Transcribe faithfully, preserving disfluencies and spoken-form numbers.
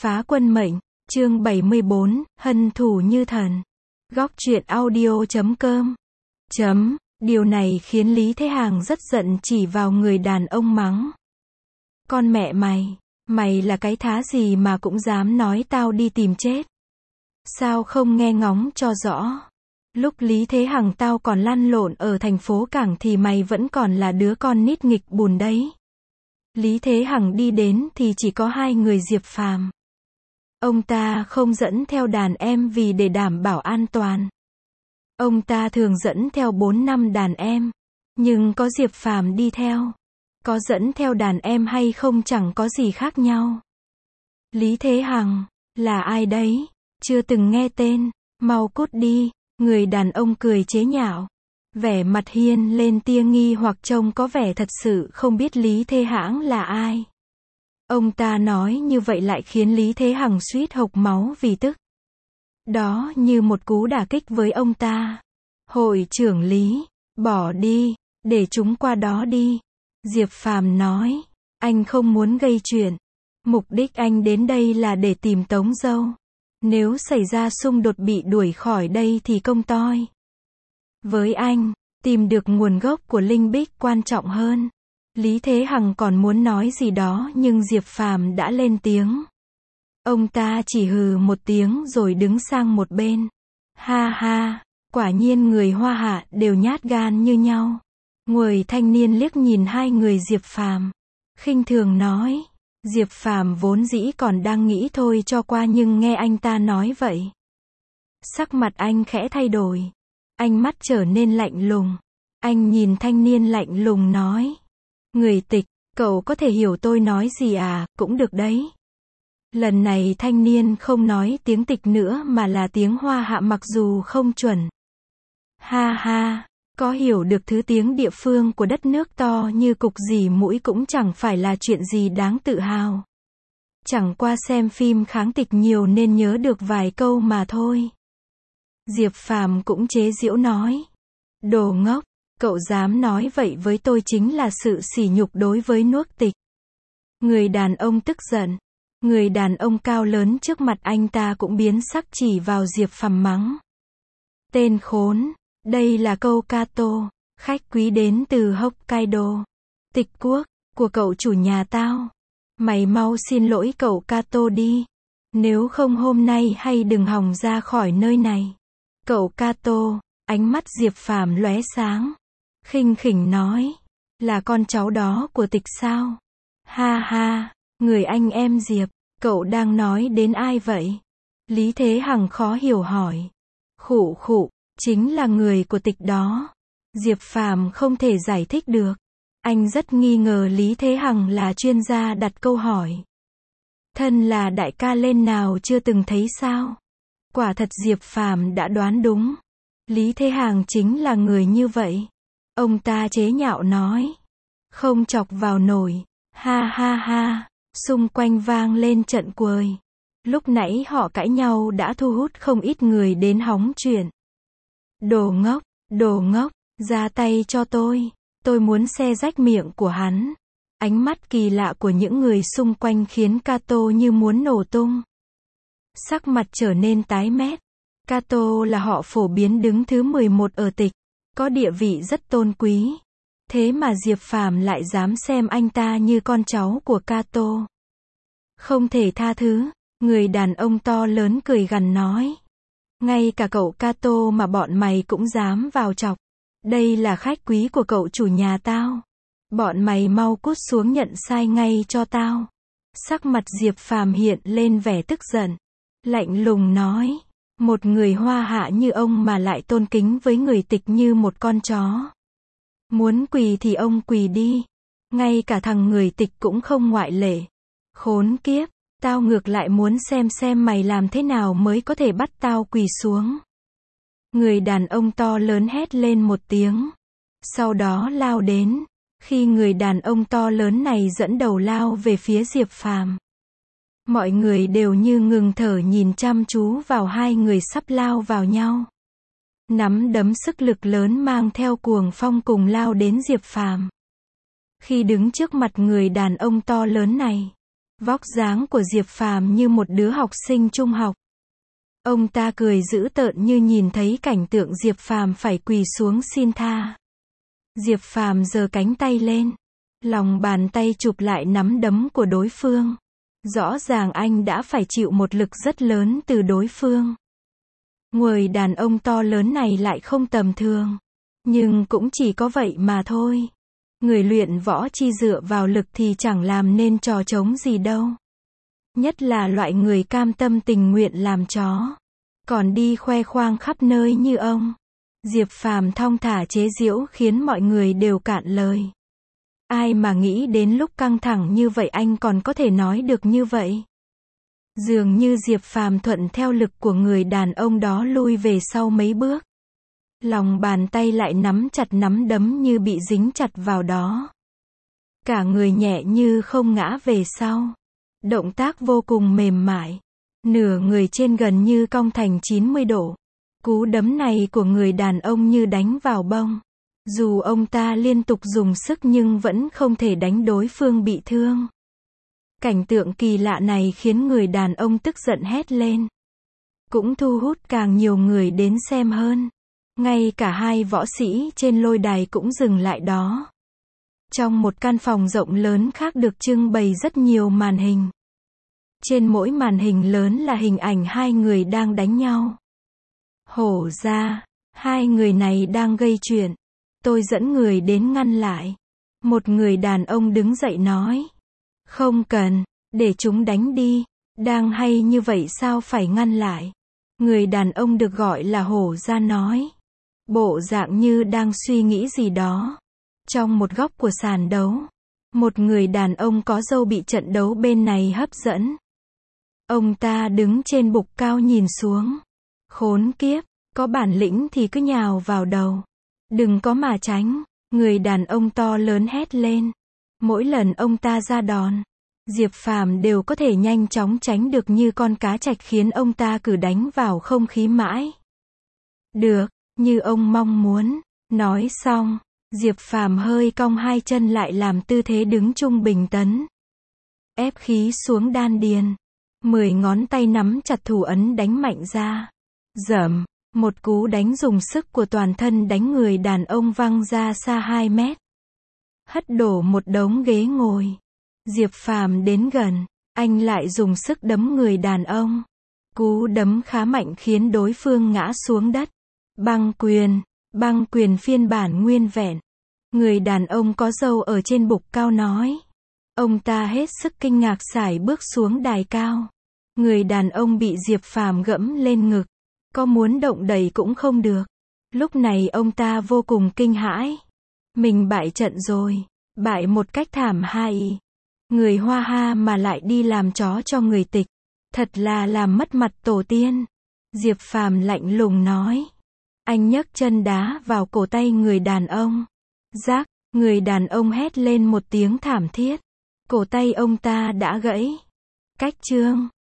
Phá quân mệnh, chương bảy mươi bốn, hân thủ như thần. Góc truyện audio chấm com. Chấm, điều này khiến Lý Thế Hàng rất giận, chỉ vào người đàn ông mắng. Con mẹ mày, mày là cái thá gì mà cũng dám nói tao đi tìm chết. Sao không nghe ngóng cho rõ? Lúc Lý Thế Hằng tao còn lăn lộn ở thành phố Cảng thì mày vẫn còn là đứa con nít nghịch bùn đấy. Lý Thế Hằng đi đến thì chỉ có hai người Diệp Phàm. Ông ta không dẫn theo đàn em vì để đảm bảo an toàn. Ông ta thường dẫn theo bốn năm đàn em. Nhưng có Diệp Phàm đi theo. Có dẫn theo đàn em hay không chẳng có gì khác nhau. Lý Thế Hằng, là ai đấy? Chưa từng nghe tên, mau cút đi. Người đàn ông cười chế nhạo. Vẻ mặt hiên lên tia nghi hoặc, trông có vẻ thật sự không biết Lý Thế Hãng là ai. Ông ta nói như vậy lại khiến Lý Thế Hằng suýt hộc máu vì tức. Đó như một cú đả kích với ông ta. Hội trưởng Lý, bỏ đi, để chúng qua đó đi. Diệp Phàm nói, anh không muốn gây chuyện. Mục đích anh đến đây là để tìm Tống Dâu. Nếu xảy ra xung đột bị đuổi khỏi đây thì công toi. Với anh, tìm được nguồn gốc của Linh Bích quan trọng hơn. Lý Thế Hằng còn muốn nói gì đó nhưng Diệp Phàm đã lên tiếng. Ông ta chỉ hừ một tiếng rồi đứng sang một bên. Ha ha, quả nhiên người Hoa Hạ đều nhát gan như nhau. Người thanh niên liếc nhìn hai người Diệp Phàm, khinh thường nói. Diệp Phàm vốn dĩ còn đang nghĩ thôi cho qua nhưng nghe anh ta nói vậy. Sắc mặt anh khẽ thay đổi. Ánh mắt trở nên lạnh lùng. Anh nhìn thanh niên lạnh lùng nói. Người Tịch, cậu có thể hiểu tôi nói gì à? Cũng được đấy. Lần này thanh niên không nói tiếng Tịch nữa mà là tiếng Hoa Hạ, mặc dù không chuẩn. Ha ha, có hiểu được thứ tiếng địa phương của đất nước to như cục dì mũi cũng chẳng phải là chuyện gì đáng tự hào. Chẳng qua xem phim kháng Tịch nhiều nên nhớ được vài câu mà thôi. Diệp Phàm cũng chế giễu nói. Đồ ngốc, cậu dám nói vậy với tôi chính là sự sỉ nhục đối với nước Tịch. Người đàn ông tức giận. Người đàn ông cao lớn trước mặt anh ta cũng biến sắc, chỉ vào Diệp Phàm mắng. Tên khốn, đây là câu Kato, khách quý đến từ Hokkaido. Tịch quốc, của cậu chủ nhà tao. Mày mau xin lỗi cậu Kato đi. Nếu không hôm nay hay đừng hòng ra khỏi nơi này. Cậu Kato, ánh mắt Diệp Phàm lóe sáng. Khinh khỉnh nói. Là con cháu đó của Tịch sao? Ha ha, người anh em Diệp, cậu đang nói đến ai vậy? Lý Thế Hằng khó hiểu hỏi. Khụ khụ, chính là người của Tịch đó. Diệp Phàm không thể giải thích được. Anh rất nghi ngờ Lý Thế Hằng là chuyên gia đặt câu hỏi. Thân là đại ca lên nào chưa từng thấy sao? Quả thật Diệp Phàm đã đoán đúng. Lý Thế Hằng chính là người như vậy. Ông ta chế nhạo nói. Không chọc vào nổi. Ha ha ha. Xung quanh vang lên trận cười. Lúc nãy họ cãi nhau đã thu hút không ít người đến hóng chuyện. Đồ ngốc, đồ ngốc, ra tay cho tôi. Tôi muốn xé rách miệng của hắn. Ánh mắt kỳ lạ của những người xung quanh khiến Kato như muốn nổ tung. Sắc mặt trở nên tái mét. Kato là họ phổ biến đứng thứ mười một ở Tịch, có địa vị rất tôn quý. Thế mà Diệp Phàm lại dám xem anh ta như con cháu của Kato. Không thể tha thứ, người đàn ông to lớn cười gằn nói. Ngay cả cậu Kato mà bọn mày cũng dám vào chọc. Đây là khách quý của cậu chủ nhà tao. Bọn mày mau cút xuống nhận sai ngay cho tao. Sắc mặt Diệp Phàm hiện lên vẻ tức giận. Lạnh lùng nói. Một người Hoa Hạ như ông mà lại tôn kính với người Tịch như một con chó. Muốn quỳ thì ông quỳ đi. Ngay cả thằng người Tịch cũng không ngoại lệ. Khốn kiếp, tao ngược lại muốn xem xem mày làm thế nào mới có thể bắt tao quỳ xuống. Người đàn ông to lớn hét lên một tiếng. Sau đó lao đến. Khi người đàn ông to lớn này dẫn đầu lao về phía Diệp Phàm, mọi người đều như ngừng thở nhìn chăm chú vào hai người sắp lao vào nhau. Nắm đấm sức lực lớn mang theo cuồng phong cùng lao đến Diệp Phàm. Khi đứng trước mặt người đàn ông to lớn này, Vóc dáng của Diệp Phàm như một đứa học sinh trung học. Ông ta cười dữ tợn như nhìn thấy cảnh tượng Diệp Phàm phải quỳ xuống xin tha. Diệp Phàm giơ cánh tay lên, lòng bàn tay chụp lại nắm đấm của đối phương. Rõ ràng anh đã phải chịu một lực rất lớn từ đối phương. Người đàn ông to lớn này lại không tầm thường. Nhưng cũng chỉ có vậy mà thôi. Người luyện võ chi dựa vào lực thì chẳng làm nên trò trống gì đâu. Nhất là loại người cam tâm tình nguyện làm chó. Còn đi khoe khoang khắp nơi như ông. Diệp Phàm thong thả chế giễu khiến mọi người đều cạn lời. Ai mà nghĩ đến lúc căng thẳng như vậy anh còn có thể nói được như vậy. Dường như Diệp Phàm thuận theo lực của người đàn ông đó lui về sau mấy bước. Lòng bàn tay lại nắm chặt nắm đấm như bị dính chặt vào đó. Cả người nhẹ như không ngã về sau. Động tác vô cùng mềm mại. Nửa người trên gần như cong thành chín mươi độ. Cú đấm này của người đàn ông như đánh vào bông. Dù ông ta liên tục dùng sức nhưng vẫn không thể đánh đối phương bị thương. Cảnh tượng kỳ lạ này khiến người đàn ông tức giận hét lên. Cũng thu hút càng nhiều người đến xem hơn. Ngay cả hai võ sĩ trên lôi đài cũng dừng lại đó. Trong một căn phòng rộng lớn khác được trưng bày rất nhiều màn hình. Trên mỗi màn hình lớn là hình ảnh hai người đang đánh nhau. Hổ ra, hai người này đang gây chuyện. Tôi dẫn người đến ngăn lại. Một người đàn ông đứng dậy nói. Không cần, để chúng đánh đi. Đang hay như vậy sao phải ngăn lại. Người đàn ông được gọi là Hổ ra nói. Bộ dạng như đang suy nghĩ gì đó. Trong một góc của sàn đấu, một người đàn ông có râu bị trận đấu bên này hấp dẫn. Ông ta đứng trên bục cao nhìn xuống. Khốn kiếp, có bản lĩnh thì cứ nhào vào đầu. Đừng có mà tránh, người đàn ông to lớn hét lên. Mỗi lần ông ta ra đòn, Diệp Phàm đều có thể nhanh chóng tránh được như con cá trạch khiến ông ta cứ đánh vào không khí mãi. Được, như ông mong muốn. Nói xong, Diệp Phàm hơi cong hai chân lại làm tư thế đứng trung bình tấn. Ép khí xuống đan điền. Mười ngón tay nắm chặt thủ ấn đánh mạnh ra. Dầm, một cú đánh dùng sức của toàn thân đánh người đàn ông văng ra xa hai mét. Hất đổ một đống ghế ngồi. Diệp Phàm đến gần, anh lại dùng sức đấm người đàn ông. Cú đấm khá mạnh khiến đối phương ngã xuống đất. Băng quyền, băng quyền phiên bản nguyên vẹn. Người đàn ông có râu ở trên bục cao nói. Ông ta hết sức kinh ngạc sải bước xuống đài cao. Người đàn ông bị Diệp Phàm gẫm lên ngực. Có muốn động đậy cũng không được. Lúc này ông ta vô cùng kinh hãi. Mình bại trận rồi. Bại một cách thảm hại. Người Hoa Ha mà lại đi làm chó cho người Tịch. Thật là làm mất mặt tổ tiên. Diệp Phàm lạnh lùng nói. Anh nhấc chân đá vào cổ tay người đàn ông. Rác, người đàn ông hét lên một tiếng thảm thiết. Cổ tay ông ta đã gãy. Cách chương